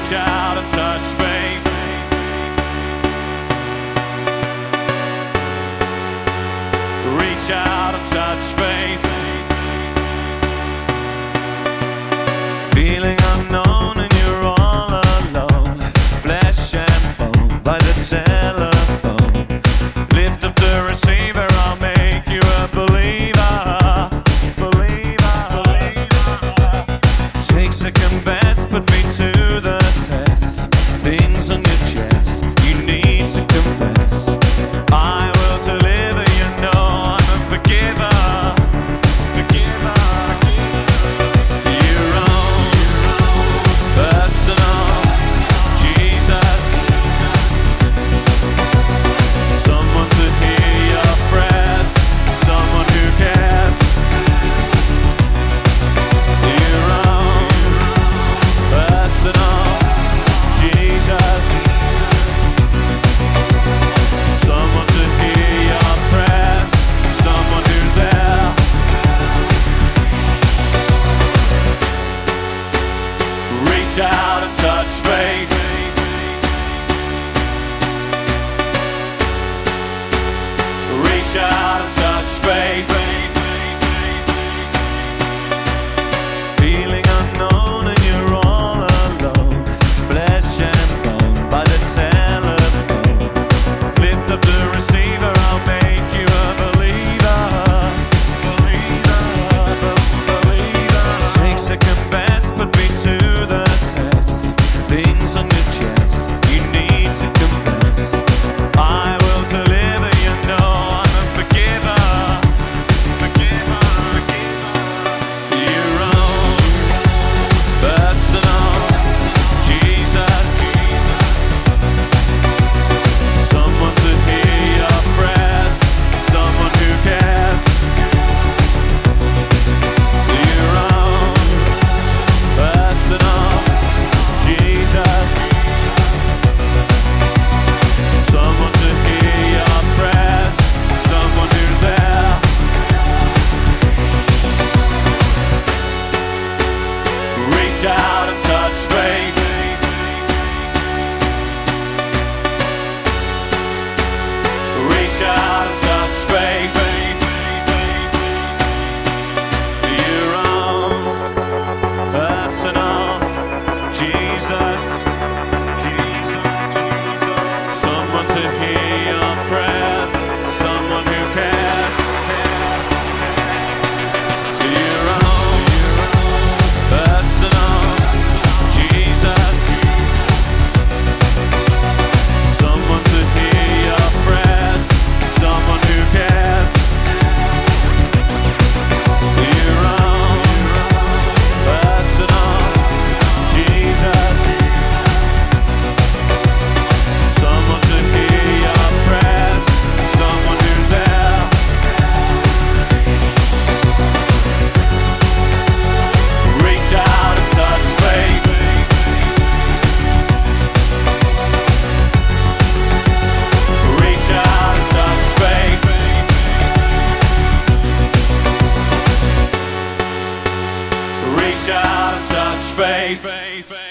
Reach out and touch faith. Reach out and touch faith. Feeling unknown and you're all alone. Flesh and bone by the telephone. Lift up the receiver, I'll make you a believer. Take second best, put me to the test. Things on your chest, you need to confess. I will deliver, you know I'm a forgiver. Your own personal Jesus. Someone to hear your prayers, someone who cares. Your own personal Jesus. Someone to hear your prayers, someone who's there. Reach out and touch faith. Reach out and touch faith. Feeling unknown and you're all alone. Flesh and bone by the telephone. Lift up the receiver, I'll make you a believer. Take second best, put me to the test. Things on your chest, you need to confess. I will deliver, you know I'm a forgiver. Your own personal Jesus. Someone to hear your prayers, someone who cares. Your own personal Jesus. Someone to hear your prayers, someone who's there. Reach out and touch faith. Reach out and touch faith. Your own personal Jesus. Someone to hear your prayers, someone who cares. Your own personal Jesus. Someone to hear your prayers, someone who cares. Your own personal Jesus. Someone to hear your prayers, someone who's there. Reach out and touch faith. Reach out and touch faith. Reach out and touch faith.